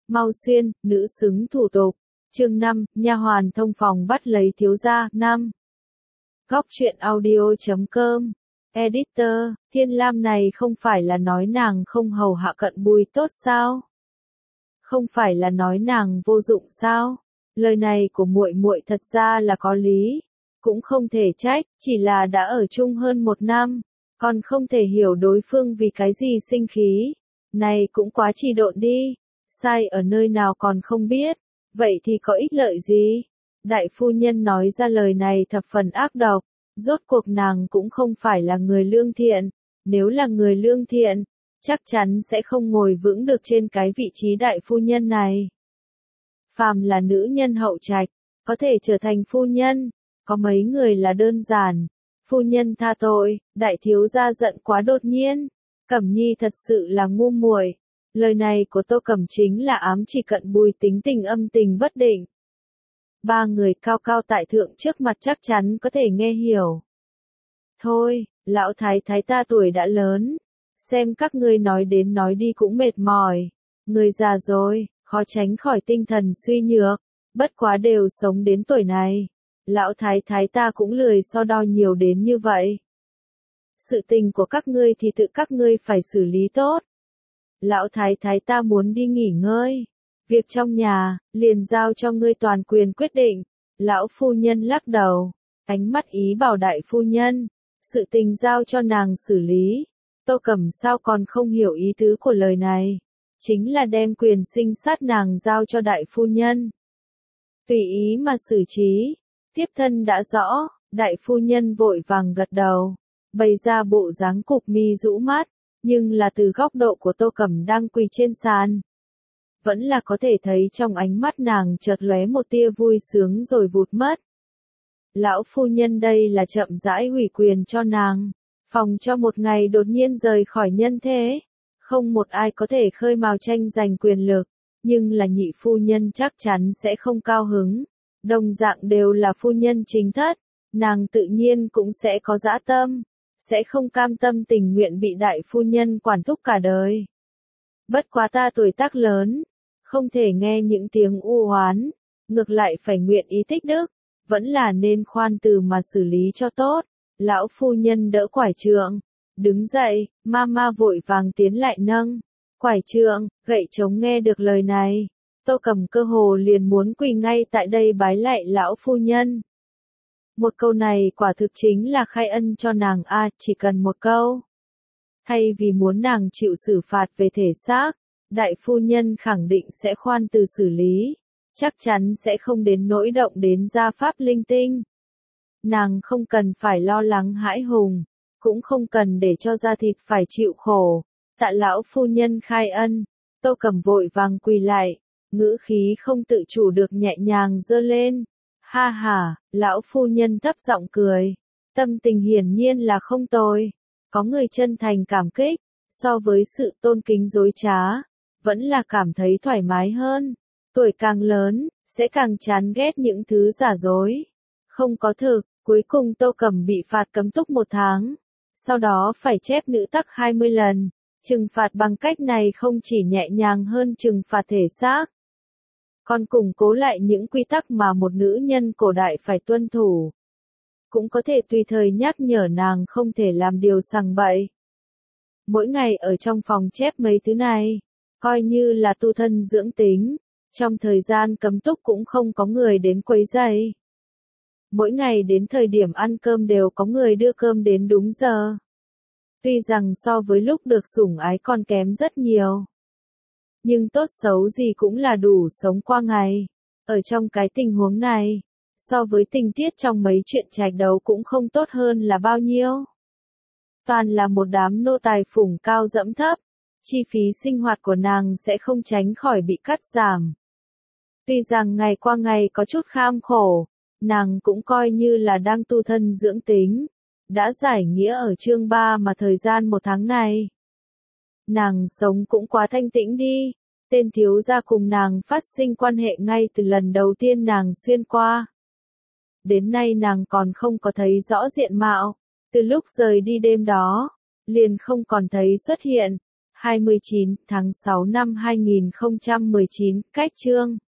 Mau xuyên, nữ xứng thủ tục. Chương 5, nha hoàn thông phòng bắt lấy thiếu gia. 5. Góc truyện audio.com. Editor, Thiên Lam này không phải là nói nàng không hầu hạ Cận Bùi tốt sao? Không phải là nói nàng vô dụng sao? Lời này của muội muội thật ra là có lý, cũng không thể trách, chỉ là đã ở chung hơn 1 năm, còn không thể hiểu đối phương vì cái gì sinh khí. Này cũng quá trì độn đi, sai ở nơi nào còn không biết, vậy thì có ích lợi gì? Đại phu nhân nói ra lời này thập phần ác độc, rốt cuộc nàng cũng không phải là người lương thiện, nếu là người lương thiện, chắc chắn sẽ không ngồi vững được trên cái vị trí đại phu nhân này. Phàm là nữ nhân hậu trạch, có thể trở thành phu nhân, có mấy người là đơn giản. Phu nhân tha tội, đại thiếu gia giận quá đột nhiên, Cẩm Nhi thật sự là ngu muội. Lời này của Tô Cẩm chính là ám chỉ Cận Bùi tính tình âm tình bất định. 3 người cao cao tại thượng trước mặt chắc chắn có thể nghe hiểu. Thôi, lão thái thái ta tuổi đã lớn, xem các ngươi nói đến nói đi cũng mệt mỏi, người già rồi, khó tránh khỏi tinh thần suy nhược, bất quá đều sống đến tuổi này, lão thái thái ta cũng lười so đo nhiều đến như vậy. Sự tình của các ngươi thì tự các ngươi phải xử lý tốt. Lão thái thái ta muốn đi nghỉ ngơi, việc trong nhà, liền giao cho ngươi toàn quyền quyết định. Lão phu nhân lắc đầu, ánh mắt ý bảo đại phu nhân, sự tình giao cho nàng xử lý. Tô Cẩm sao còn không hiểu ý tứ của lời này, chính là đem quyền sinh sát nàng giao cho đại phu nhân. Tùy ý mà xử trí, tiếp thân đã rõ, đại phu nhân vội vàng gật đầu, bày ra bộ dáng cục mi rũ mắt, nhưng là từ góc độ của Tô Cẩm đang quỳ trên sàn. Vẫn là có thể thấy trong ánh mắt nàng chợt lóe một tia vui sướng rồi vụt mất. Lão phu nhân đây là chậm rãi hủy quyền cho nàng, phòng cho một ngày đột nhiên rời khỏi nhân thế. Không một ai có thể khơi mào tranh giành quyền lực, nhưng là nhị phu nhân chắc chắn sẽ không cao hứng. Đồng dạng đều là phu nhân chính thất, nàng tự nhiên cũng sẽ có dã tâm, sẽ không cam tâm tình nguyện bị đại phu nhân quản thúc cả đời. Bất quá ta tuổi tác lớn, không thể nghe những tiếng u oán, ngược lại phải nguyện ý tích đức, vẫn là nên khoan từ mà xử lý cho tốt. Lão phu nhân đỡ quải trượng, đứng dậy, mama vội vàng tiến lại nâng quải trượng, gậy chống. Nghe được lời này, Tô Cẩm cơ hồ liền muốn quỳ ngay tại đây bái lạy lão phu nhân. Một câu này quả thực chính là khai ân cho nàng chỉ cần một câu. Thay vì muốn nàng chịu xử phạt về thể xác, đại phu nhân khẳng định sẽ khoan từ xử lý, chắc chắn sẽ không đến nỗi động đến gia pháp linh tinh. Nàng không cần phải lo lắng hãi hùng, cũng không cần để cho da thịt phải chịu khổ. Tạ lão phu nhân khai ân, Tô Cẩm vội vàng quỳ lại, ngữ khí không tự chủ được nhẹ nhàng giơ lên. Ha ha, lão phu nhân thấp giọng cười, tâm tình hiển nhiên là không tồi. Có người chân thành cảm kích, so với sự tôn kính dối trá, vẫn là cảm thấy thoải mái hơn. Tuổi càng lớn, sẽ càng chán ghét những thứ giả dối, không có thực. Cuối cùng Tô Cẩm bị phạt cấm túc 1 tháng, sau đó phải chép nữ tắc 20 lần. Trừng phạt bằng cách này không chỉ nhẹ nhàng hơn trừng phạt thể xác, còn củng cố lại những quy tắc mà một nữ nhân cổ đại phải tuân thủ. Cũng có thể tùy thời nhắc nhở nàng không thể làm điều sằng bậy. Mỗi ngày ở trong phòng chép mấy thứ này, coi như là tu thân dưỡng tính, trong thời gian cấm túc cũng không có người đến quấy rầy. Mỗi ngày đến thời điểm ăn cơm đều có người đưa cơm đến đúng giờ. Tuy rằng so với lúc được sủng ái còn kém rất nhiều, nhưng tốt xấu gì cũng là đủ sống qua ngày. Ở trong cái tình huống này, so với tình tiết trong mấy chuyện trạch đấu cũng không tốt hơn là bao nhiêu. Toàn là một đám nô tài phủng cao dẫm thấp, chi phí sinh hoạt của nàng sẽ không tránh khỏi bị cắt giảm. Tuy rằng ngày qua ngày có chút kham khổ, nàng cũng coi như là đang tu thân dưỡng tính, đã giải nghĩa ở chương 3 mà thời gian 1 tháng này. Nàng sống cũng quá thanh tĩnh đi, tên thiếu gia cùng nàng phát sinh quan hệ ngay từ lần đầu tiên nàng xuyên qua. Đến nay nàng còn không có thấy rõ diện mạo, từ lúc rời đi đêm đó, liền không còn thấy xuất hiện. 29 tháng 6 năm 2019, cách chương